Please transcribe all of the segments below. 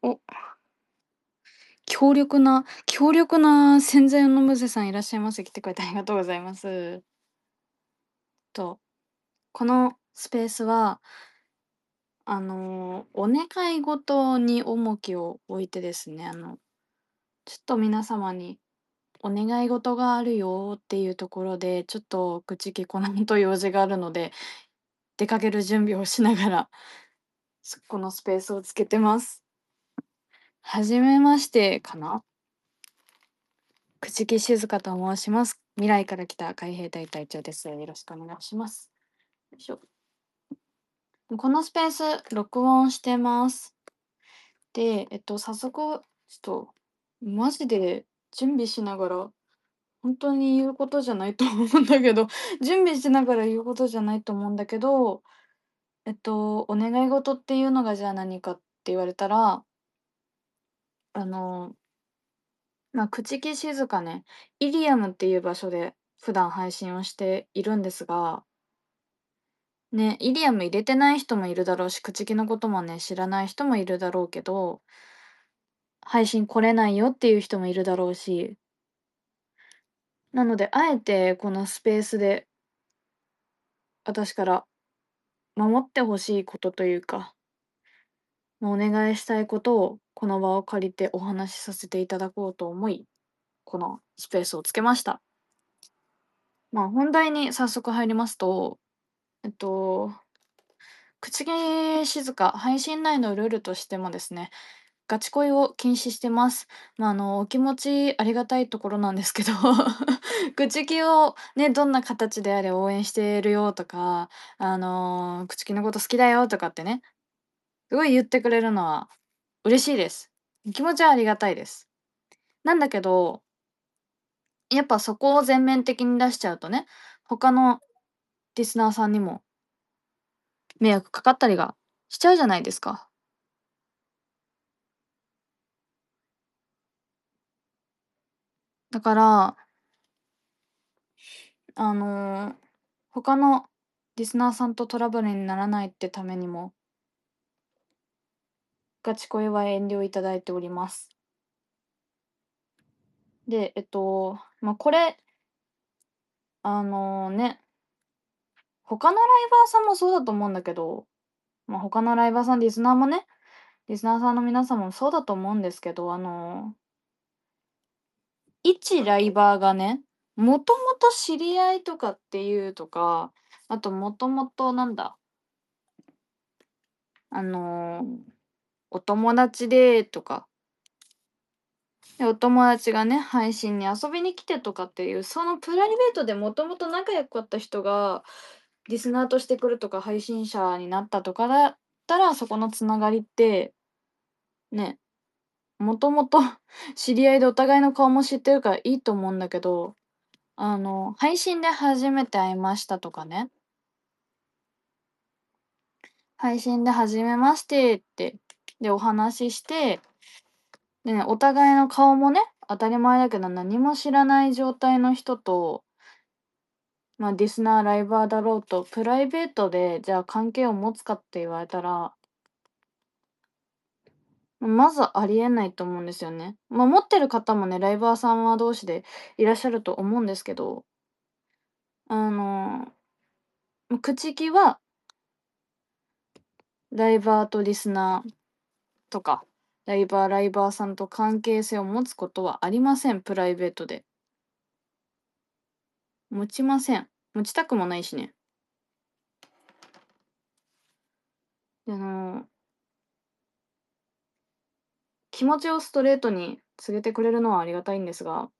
お、強力な潜在のムゼさんいらっしゃいませ。来てくれてありがとうございます。と、このスペースは、お願い事に重きを置いてですね、ちょっと皆様にお願い事があるよっていうところで、ちょっと口利こないと用事があるので、出かける準備をしながら、このスペースをつけてます。はじめましてかな。口木静香と申します。未来から来た海兵隊隊長です。よろしくお願いします。よいしょ。このスペース、録音してます。で、早速、ちょっと、マジで準備しながら、本当に言うことじゃないと思うんだけど、準備しながら言うことじゃないと思うんだけど、お願い事っていうのがじゃあ何かって言われたら、あの、口木静香ね、イリアムっていう場所で普段配信をしているんですが、ね、イリアム入れてない人もいるだろうし、口木のこともね、知らない人もいるだろうけど、配信来れないよっていう人もいるだろうし、なので、あえてこのスペースで私から守ってほしいことというか、お願いしたいことをこの場を借りてお話しさせていただこうと思い、このスペースをつけました。本題に早速入りますと、えっと、口毛静か配信内のルールとしてもですね、ガチ恋を禁止してます。お気持ちありがたいところなんですけど口木をね、どんな形であれ応援してるよとか、口木のこと好きだよとかってね、すごい言ってくれるのは嬉しいです。気持ちはありがたいです。なんだけど、やっぱそこを全面的に出しちゃうとね、他のリスナーさんにも迷惑かかったりがしちゃうじゃないですか。だから、あの、他のリスナーさんとトラブルにならないってためにも、ガチ恋は遠慮いただいております。で、これ、ね、他のライバーさんもそうだと思うんだけど、他のライバーさん、リスナーもね、リスナーさんの皆さんもそうだと思うんですけど、一ライバーがね、もともと知り合いとかっていうとか、あともともとなんだ、あの、お友達でとか、で、お友達がね、配信に遊びに来てとかっていう、そのプライベートでもともと仲良かった人が、リスナーとして来るとか、配信者になったとかだったら、そこのつながりって、ね、もともと知り合いでお互いの顔も知ってるからいいと思うんだけど、配信で初めて会いましたとかね、配信で初めましてって、で、お話しして、でね、お互いの顔もね、当たり前だけど何も知らない状態の人と、リスナー、ライバーだろうと、プライベートで、じゃあ関係を持つかって言われたら、まずありえないと思うんですよね。持ってる方もね、ライバーさんは同士でいらっしゃると思うんですけど、あの、口利はライバーとリスナーとか、ライバーさんと関係性を持つことはありません、プライベートで。持ちません。持ちたくもないしね。で気持ちをストレートに告げてくれるのはありがたいんですが、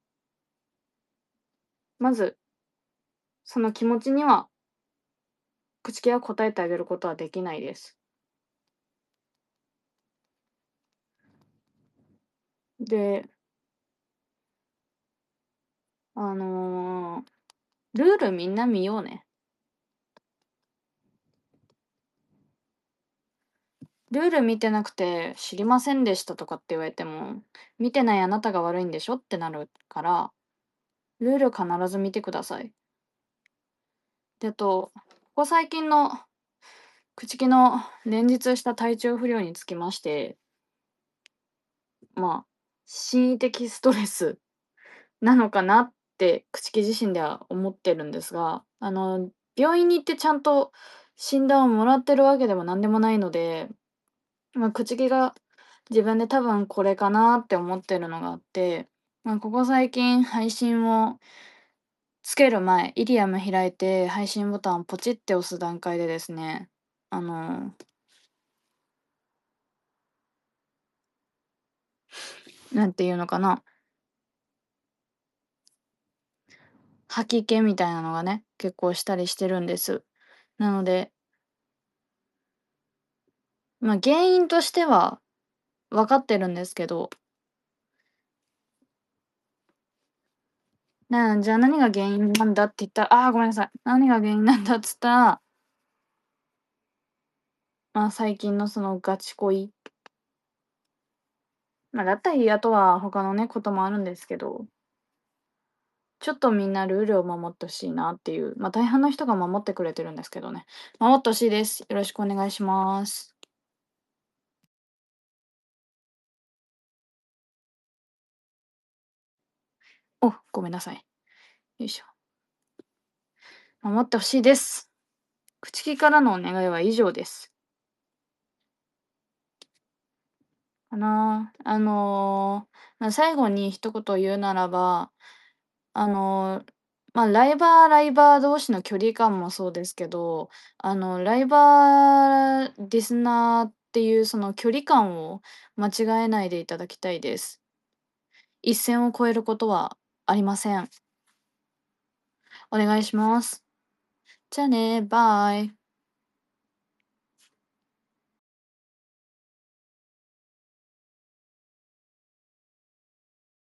まず、その気持ちには口利は答えてあげることはできないです。で、あの、ルールみんな見ようね。ルール見てなくて知りませんでしたとかって言われても、見てないあなたが悪いんでしょってなるから、ルール必ず見てください。で、ここ最近の口木の連日した体調不良につきまして、 まあ、心理的ストレスなのかなって朽木自身では思ってるんですが、病院に行ってちゃんと診断をもらってるわけでもなんでもないので、朽木が自分で多分これかなって思ってるのがあって、ここ最近配信をつける前、イリアム開いて配信ボタンをポチって押す段階でですね、あの、なんていうのかな、吐き気みたいなのがね、結構したりしてるんです。なので、原因としては分かってるんですけど、じゃあ何が原因なんだって言ったら、ごめんなさい。何が原因なんだっつったら、最近のそのガチ恋。だったり、あとは他のね、こともあるんですけど、ちょっとみんなルールを守ってほしいなっていう、大半の人が守ってくれてるんですけどね。守ってほしいです。よろしくお願いします。ごめんなさい。よいしょ。守ってほしいです。口木からのお願いは以上です。最後に一言言うならば、あのライバー同士の距離感もそうですけど、ライバーリスナーっていうその距離感を間違えないでいただきたいです。一線を越えることはありません。お願いします。じゃあね、バイ。